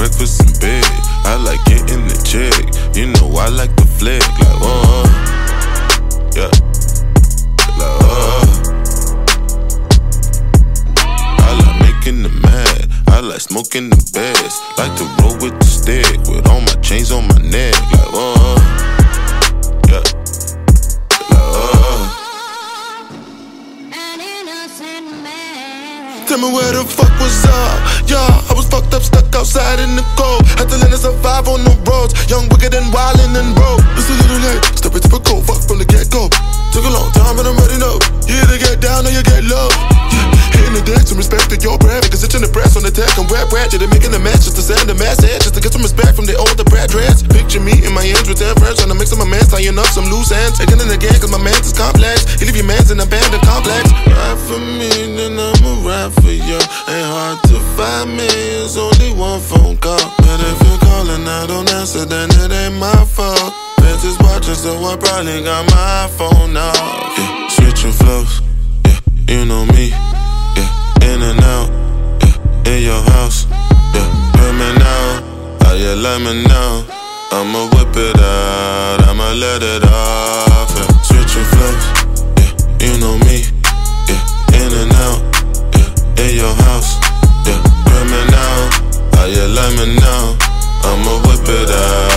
breakfast in bed. I like getting the check. You know I like the flick. Like, oh, yeah. Like, oh. I like making them mad. I like smoking the best. Like to roll with the stick. With all my chains on my neck. Like, oh, yeah. Like, oh. Tell me where the fuck was up? Yeah, I was fucked up, stuck outside in the cold. Had to learn to survive on the roads. Young, wicked, and wildin' and broke. It's a little late, step into the cold, fuck from the get-go. Took a long time, but I'm ready now. You either get down or you get low. Yeah, hitting the deck, some respect to your brand. Because it's in the press on the tech and rap ratchet. They're making a match just to send a mass head. Just to get some respect from the older brat dreads. Picture me in my ends with 10 friends. Trying to make some amends, tying up some loose ends. Again and again, cause my man's is complex. You leave your man's in a abandoned complex. Ride for me, then I'ma ride for you. Ain't hard to find me, it's only one phone call. But if you're calling, I don't answer, then it ain't my fault. Fans is watching, so I probably got my phone now. Yeah, switching flows, yeah, you know me. Yeah, in and out, yeah, in your house. Yeah, hear me now, how you let me know? I'ma whip it out, I'ma let it off. Yeah, switching flows, yeah, you know me. Yeah, in and out, yeah, in your house. Yeah, hear me now, how you let me know? I'ma whip it out.